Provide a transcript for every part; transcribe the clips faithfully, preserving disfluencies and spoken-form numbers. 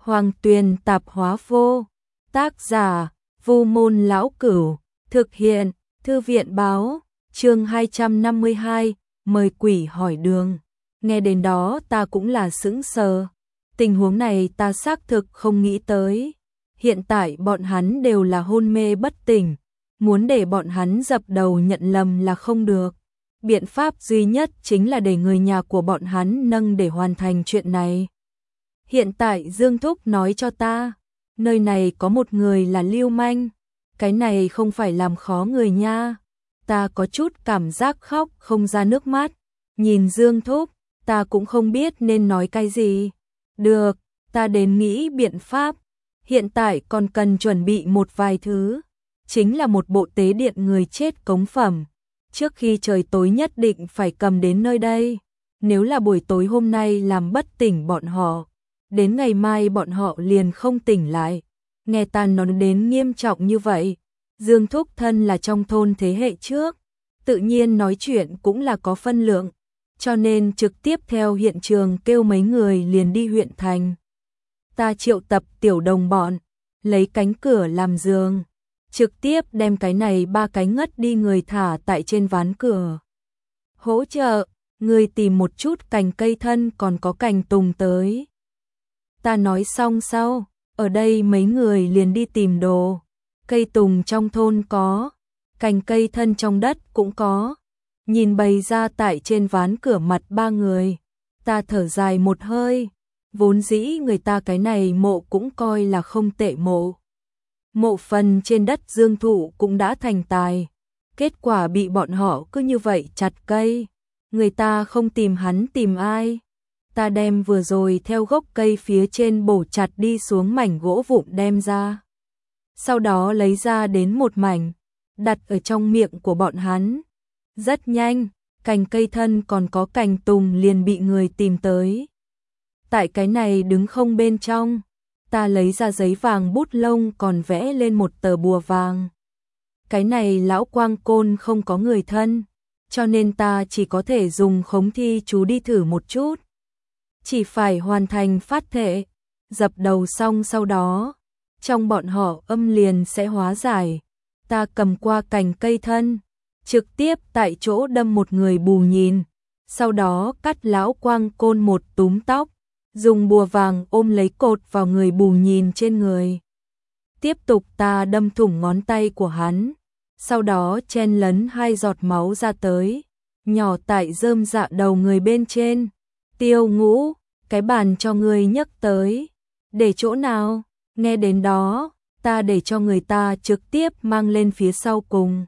Hoàng Tuyền Tạp Hóa Vô, tác giả Vu Môn Lão Cửu, thực hiện Thư viện Báo, chương hai trăm năm mươi hai, mời quỷ hỏi đường. Nghe đến đó ta cũng là sững sờ. Tình huống này ta xác thực không nghĩ tới. Hiện tại bọn hắn đều là hôn mê bất tỉnh, muốn để bọn hắn dập đầu nhận lầm là không được. Biện pháp duy nhất chính là để người nhà của bọn hắn nâng để hoàn thành chuyện này. Hiện tại Dương Thúc nói cho ta, nơi này có một người là lưu manh, cái này không phải làm khó người nha. Ta có chút cảm giác khóc không ra nước mắt, nhìn Dương Thúc, ta cũng không biết nên nói cái gì. Được, ta đến nghĩ biện pháp, hiện tại còn cần chuẩn bị một vài thứ, chính là một bộ tế điện người chết cống phẩm. Trước khi trời tối nhất định phải cầm đến nơi đây, nếu là buổi tối hôm nay làm bất tỉnh bọn họ, đến ngày mai bọn họ liền không tỉnh lại. Nghe ta nói đến nghiêm trọng như vậy, Dương Thúc thân là trong thôn thế hệ trước, tự nhiên nói chuyện cũng là có phân lượng, cho nên trực tiếp theo hiện trường kêu mấy người liền đi huyện thành. Ta triệu tập tiểu đồng bọn, lấy cánh cửa làm giường, trực tiếp đem cái này ba cái ngất đi người thả tại trên ván cửa. Hỗ trợ, người tìm một chút cành cây thân còn có cành tùng tới. Ta nói xong sau, ở đây mấy người liền đi tìm đồ. Cây tùng trong thôn có, cành cây thân trong đất cũng có. Nhìn bày ra tại trên ván cửa mặt ba người, ta thở dài một hơi. Vốn dĩ người ta cái này mộ cũng coi là không tệ mộ. Mộ phần trên đất Dương Thụ cũng đã thành tài, kết quả bị bọn họ cứ như vậy chặt cây. Người ta không tìm hắn tìm ai. Ta đem vừa rồi theo gốc cây phía trên bổ chặt đi xuống mảnh gỗ vụn đem ra. Sau đó lấy ra đến một mảnh, đặt ở trong miệng của bọn hắn. Rất nhanh, cành cây thân còn có cành tùng liền bị người tìm tới. Tại cái này đứng không bên trong, ta lấy ra giấy vàng bút lông còn vẽ lên một tờ bùa vàng. Cái này lão quang côn không có người thân, cho nên ta chỉ có thể dùng khống thi chú đi thử một chút. Chỉ phải hoàn thành phát thệ, dập đầu xong sau đó, trong bọn họ âm liền sẽ hóa giải. Ta cầm qua cành cây thân, trực tiếp tại chỗ đâm một người bù nhìn, sau đó cắt lão quang côn một túm tóc, dùng bùa vàng ôm lấy cột vào người bù nhìn trên người. Tiếp tục ta đâm thủng ngón tay của hắn, sau đó chen lấn hai giọt máu ra tới, nhỏ tại rơm dạ đầu người bên trên. Tiêu Ngũ, cái bàn cho người nhấc tới, để chỗ nào? Nghe đến đó, ta để cho người ta trực tiếp mang lên phía sau cùng.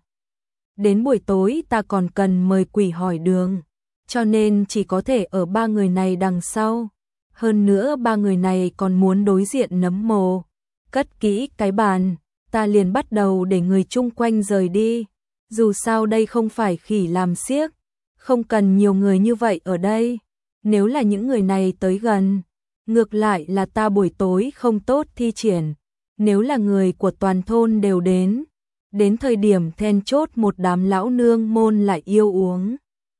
Đến buổi tối ta còn cần mời quỷ hỏi đường, cho nên chỉ có thể ở ba người này đằng sau. Hơn nữa ba người này còn muốn đối diện nấm mồ. Cất kỹ cái bàn, ta liền bắt đầu để người chung quanh rời đi. Dù sao đây không phải khỉ làm xiếc, không cần nhiều người như vậy ở đây. Nếu là những người này tới gần, ngược lại là ta buổi tối không tốt thi triển. Nếu là người của toàn thôn đều đến, đến thời điểm then chốt một đám lão nương môn lại yêu uống.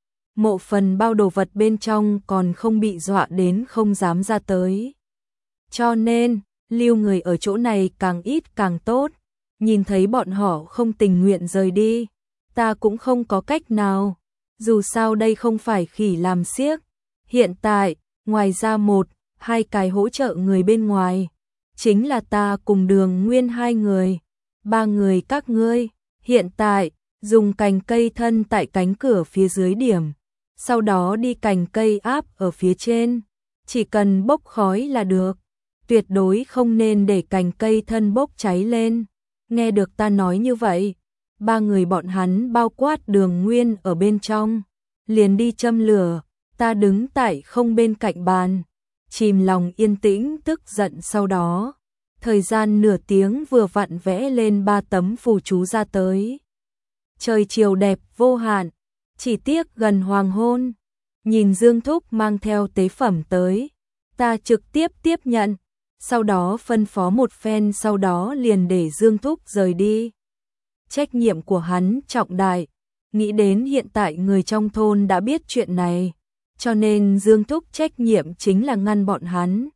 Mộ phần bao đồ vật bên trong còn không bị dọa đến không dám ra tới. Cho nên, lưu người ở chỗ này càng ít càng tốt. Nhìn thấy bọn họ không tình nguyện rời đi, ta cũng không có cách nào. Dù sao đây không phải khỉ làm xiếc. Hiện tại, ngoài ra một, hai cái hỗ trợ người bên ngoài, chính là ta cùng Đường Nguyên hai người. Ba người các ngươi, hiện tại, dùng cành cây thân tại cánh cửa phía dưới điểm. Sau đó đi cành cây áp ở phía trên, chỉ cần bốc khói là được, tuyệt đối không nên để cành cây thân bốc cháy lên. Nghe được ta nói như vậy, ba người bọn hắn bao quát Đường Nguyên ở bên trong, liền đi châm lửa. Ta đứng tại không bên cạnh bàn, chìm lòng yên tĩnh tức giận. Sau đó, thời gian nửa tiếng vừa vặn vẽ lên ba tấm phù chú ra tới. Trời chiều đẹp vô hạn, chỉ tiếc gần hoàng hôn. Nhìn Dương Thúc mang theo tế phẩm tới, ta trực tiếp tiếp nhận, sau đó phân phó một phen, sau đó liền để Dương Thúc rời đi. Trách nhiệm của hắn trọng đại, nghĩ đến hiện tại người trong thôn đã biết chuyện này, cho nên Dương Thúc trách nhiệm chính là ngăn bọn hắn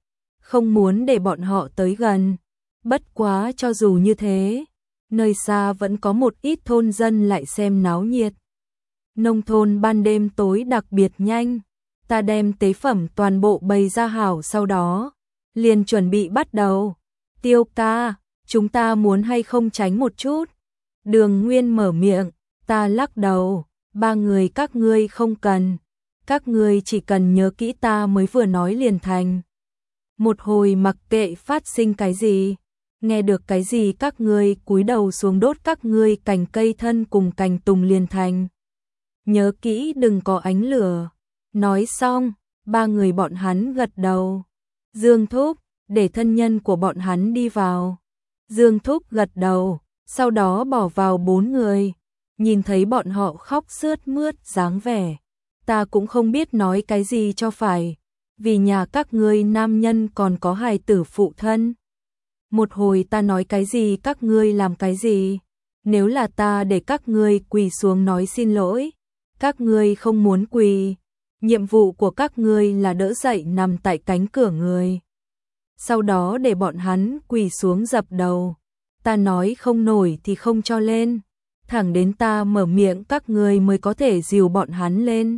không muốn để bọn họ tới gần. Bất quá cho dù như thế, nơi xa vẫn có một ít thôn dân lại xem náo nhiệt. Nông thôn ban đêm tối đặc biệt nhanh, ta đem tế phẩm toàn bộ bày ra hảo, sau đó liền chuẩn bị bắt đầu. Tiêu ca, chúng ta muốn hay không tránh một chút? Đường Nguyên mở miệng, ta lắc đầu, ba người các ngươi không cần, các ngươi chỉ cần nhớ kỹ ta mới vừa nói liền thành. Một hồi mặc kệ phát sinh cái gì, nghe được cái gì các ngươi cúi đầu xuống đốt các ngươi cành cây thân cùng cành tùng liền thành. Nhớ kỹ đừng có ánh lửa. Nói xong, ba người bọn hắn gật đầu. Dương Thúc, để thân nhân của bọn hắn đi vào. Dương Thúc gật đầu, sau đó bỏ vào bốn người. Nhìn thấy bọn họ khóc sướt mướt dáng vẻ, ta cũng không biết nói cái gì cho phải, vì nhà các ngươi nam nhân còn có hài tử phụ thân. Một hồi ta nói cái gì các ngươi làm cái gì, nếu là ta để các ngươi quỳ xuống nói xin lỗi, các ngươi không muốn quỳ, nhiệm vụ của các ngươi là đỡ dậy nằm tại cánh cửa người. Sau đó để bọn hắn quỳ xuống dập đầu, ta nói không nổi thì không cho lên, thẳng đến ta mở miệng các ngươi mới có thể dìu bọn hắn lên.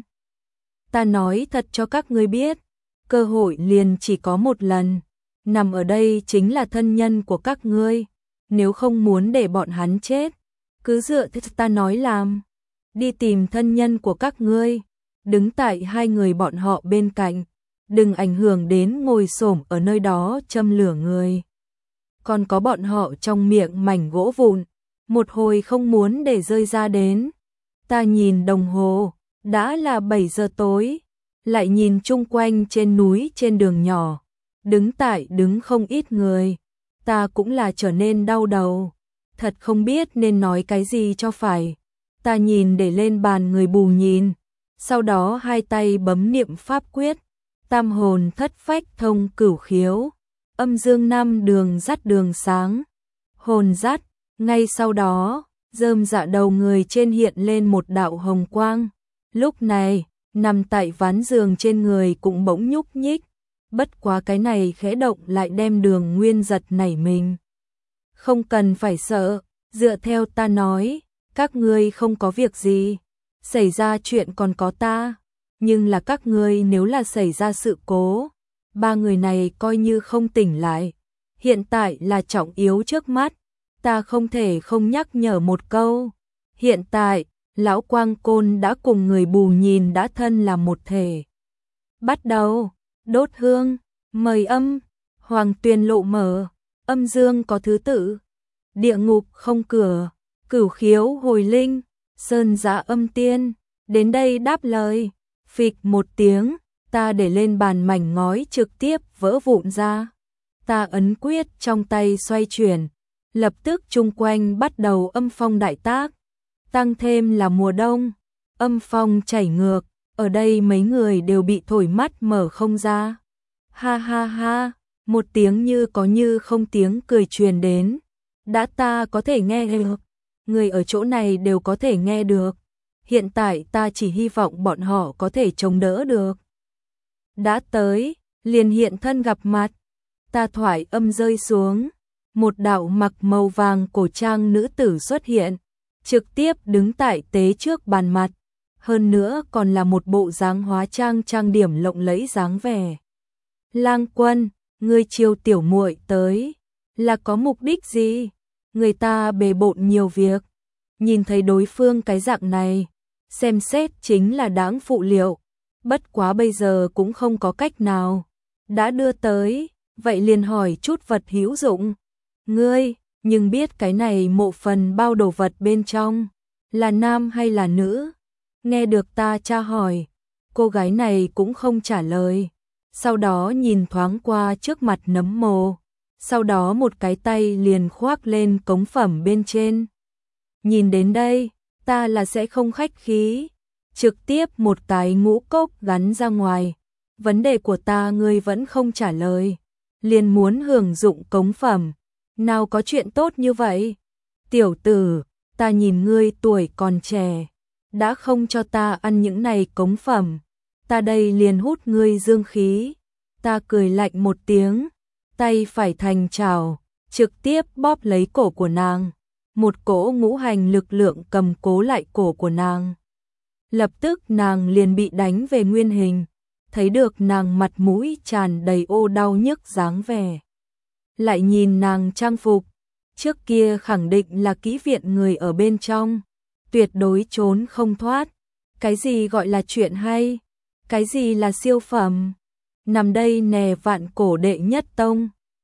Ta nói thật cho các ngươi biết, cơ hội liền chỉ có một lần, nằm ở đây chính là thân nhân của các ngươi, nếu không muốn để bọn hắn chết, cứ dựa theo ta nói làm, đi tìm thân nhân của các ngươi, đứng tại hai người bọn họ bên cạnh, đừng ảnh hưởng đến ngồi xổm ở nơi đó châm lửa người. Còn có bọn họ trong miệng mảnh gỗ vụn, một hồi không muốn để rơi ra đến. Ta nhìn đồng hồ, đã là bảy giờ tối, lại nhìn chung quanh trên núi trên đường nhỏ, đứng tại đứng không ít người, ta cũng là trở nên đau đầu, thật không biết nên nói cái gì cho phải. Ta nhìn để lên bàn người bù nhìn, sau đó hai tay bấm niệm pháp quyết, tam hồn thất phách thông cửu khiếu, âm dương năm đường dắt đường sáng, hồn dắt, ngay sau đó, rơm dạ đầu người trên hiện lên một đạo hồng quang, lúc này, nằm tại ván giường trên người cũng bỗng nhúc nhích, bất quá cái này khẽ động lại đem Đường Nguyên giật nảy mình. Không cần phải sợ, dựa theo ta nói, các ngươi không có việc gì, xảy ra chuyện còn có ta, nhưng là các ngươi nếu là xảy ra sự cố, ba người này coi như không tỉnh lại, hiện tại là trọng yếu trước mắt, ta không thể không nhắc nhở một câu, hiện tại, Lão Quang Côn đã cùng người bù nhìn đã thân là một thể. Bắt đầu, đốt hương, mời âm, hoàng tuyền lộ mở, âm dương có thứ tự, địa ngục không cửa, cửu khiếu hồi linh, sơn giã âm tiên, đến đây đáp lời, phịch một tiếng, ta để lên bàn mảnh ngói trực tiếp vỡ vụn ra. Ta ấn quyết trong tay xoay chuyển, lập tức chung quanh bắt đầu âm phong đại tác, tăng thêm là mùa đông, âm phong chảy ngược, ở đây mấy người đều bị thổi mắt mở không ra. Ha ha ha, một tiếng như có như không tiếng cười truyền đến, đã ta có thể nghe được, người ở chỗ này đều có thể nghe được, hiện tại ta chỉ hy vọng bọn họ có thể chống đỡ được. Đã tới, liền hiện thân gặp mặt, ta thoại âm rơi xuống, một đạo mặc màu vàng cổ trang nữ tử xuất hiện, trực tiếp đứng tại tế trước bàn mặt, hơn nữa còn là một bộ dáng hóa trang trang điểm lộng lẫy dáng vẻ. Lang Quân, ngươi chiêu tiểu muội tới, là có mục đích gì? Người ta bề bộn nhiều việc, nhìn thấy đối phương cái dạng này, xem xét chính là đáng phụ liệu, bất quá bây giờ cũng không có cách nào, đã đưa tới, vậy liền hỏi chút vật hữu dụng. Ngươi, nhưng biết cái này mộ phần bao đồ vật bên trong, là nam hay là nữ? Nghe được ta tra hỏi, cô gái này cũng không trả lời, sau đó nhìn thoáng qua trước mặt nấm mồ, sau đó một cái tay liền khoác lên cống phẩm bên trên. Nhìn đến đây, ta là sẽ không khách khí, trực tiếp một cái ngũ cốc gắn ra ngoài, vấn đề của ta ngươi vẫn không trả lời, liền muốn hưởng dụng cống phẩm, nào có chuyện tốt như vậy? Tiểu tử, ta nhìn ngươi tuổi còn trẻ, đã không cho ta ăn những này cống phẩm, ta đây liền hút ngươi dương khí. Ta cười lạnh một tiếng, tay phải thành chảo, trực tiếp bóp lấy cổ của nàng. Một cỗ ngũ hành lực lượng cầm cố lại cổ của nàng. Lập tức nàng liền bị đánh về nguyên hình, thấy được nàng mặt mũi tràn đầy ô đau nhức dáng vẻ. Lại nhìn nàng trang phục, trước kia khẳng định là kỹ viện người ở bên trong, tuyệt đối trốn không thoát. Cái gì gọi là chuyện hay? Cái gì là siêu phẩm? Nằm đây nè vạn cổ đệ nhất tông,